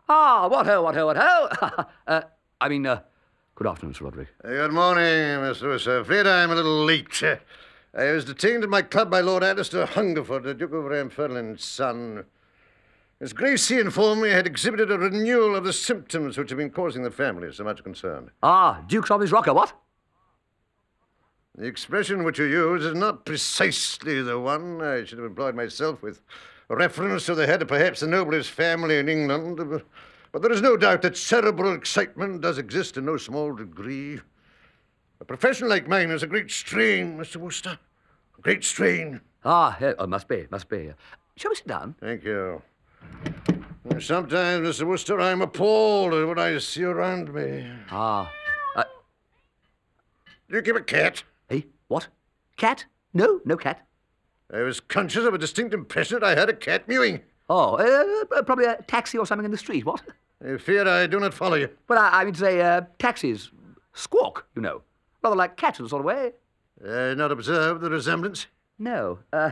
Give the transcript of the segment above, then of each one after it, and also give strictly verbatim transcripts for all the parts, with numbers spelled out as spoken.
Ah, what ho, what ho, what ho. uh, I mean, uh, good afternoon, Sir Roderick. Uh, good morning, Mister Worcester. Afraid I'm a little late. Uh, I was detained at my club by Lord Alistair Hungerford, the Duke of Ramfurland's son. His Grace he informed me had exhibited a renewal of the symptoms which have been causing the family so much concern. Ah, Duke's of his rocker, what? The expression which you use is not precisely the one I should have employed myself with reference to the head of perhaps the noblest family in England. But there is no doubt that cerebral excitement does exist in no small degree. A profession like mine is a great strain, Mister Worcester. A great strain. Ah, yeah, oh, must be, must be. Shall we sit down? Thank you. Sometimes, Mister Worcester, I'm appalled at what I see around me. Ah. Uh, Do you keep a cat? eh? What? Cat? No, no cat. I was conscious of a distinct impression that I heard a cat mewing. Oh, uh, probably a taxi or something in the street, what? I fear I do not follow you. Well, I, I mean to say, uh, taxis squawk, you know. Rather like cats in a sort of way. I not observed the resemblance. No. Uh,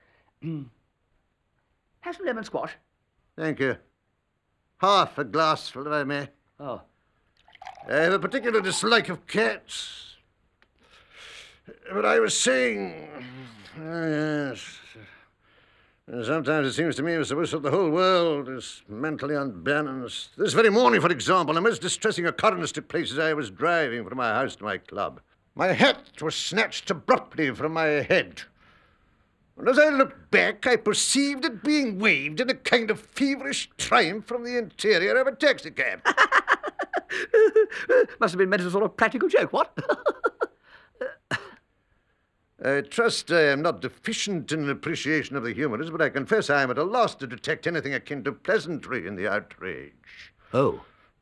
have some lemon squash. Thank you. Half a glassful, if I may. Oh. I have a particular dislike of cats. But I was saying... Oh, yes. Sometimes it seems to me, Mister Worcester, the whole world is mentally unbalanced. This very morning, for example, a most distressing occurrence took place as I was driving from my house to my club. My hat was snatched abruptly from my head. And as I looked back, I perceived it being waved in a kind of feverish triumph from the interior of a taxicab. Must have been meant as a sort of practical joke, what? I trust I am not deficient in an appreciation of the humorous, but I confess I am at a loss to detect anything akin to pleasantry in the outrage. Oh.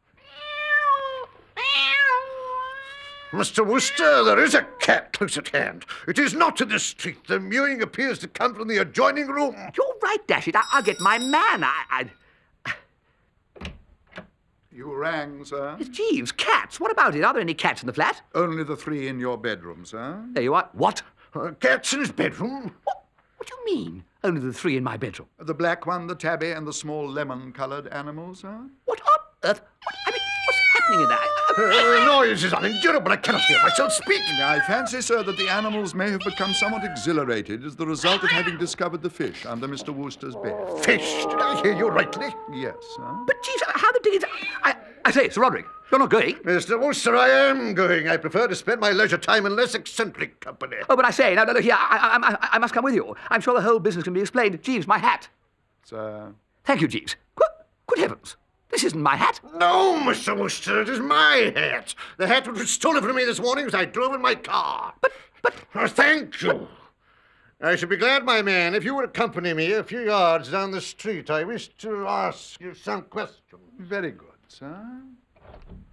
Mister Worcester, there is a cat close at hand. It is not in the street. The mewing appears to come from the adjoining room. You're right, dash it. I- I'll get my man. I... I... You rang, sir? It's Jeeves, cats. What about it? Are there any cats in the flat? Only the three in your bedroom, sir. There you are. What? Uh, cats in his bedroom? What? What do you mean? Only the three in my bedroom. The black one, the tabby, and the small lemon-coloured animal, sir? What on earth? What, I mean, what's happening in there? Uh, the noise is unendurable. I cannot hear myself speak. I fancy, sir, that the animals may have become somewhat exhilarated as the result of having discovered the fish under Mister Worcester's bed. Fish, did I hear you rightly? Yes, sir. But, Jeeves, how the dickens... I, I say, Sir Roderick, you're not going? Mister Worcester, I am going. I prefer to spend my leisure time in less eccentric company. Oh, but I say, no, no, no, here, I, I, I, I must come with you. I'm sure the whole business can be explained. Jeeves, my hat. Sir. Thank you, Jeeves. Good, good heavens. This isn't my hat. No, Mister Worcester, it is my hat. The hat which was stolen from me this morning as I drove in my car. But, but... Oh, thank you. I should be glad, my man, if you would accompany me a few yards down the street. I wish to ask you some questions. Very good, sir.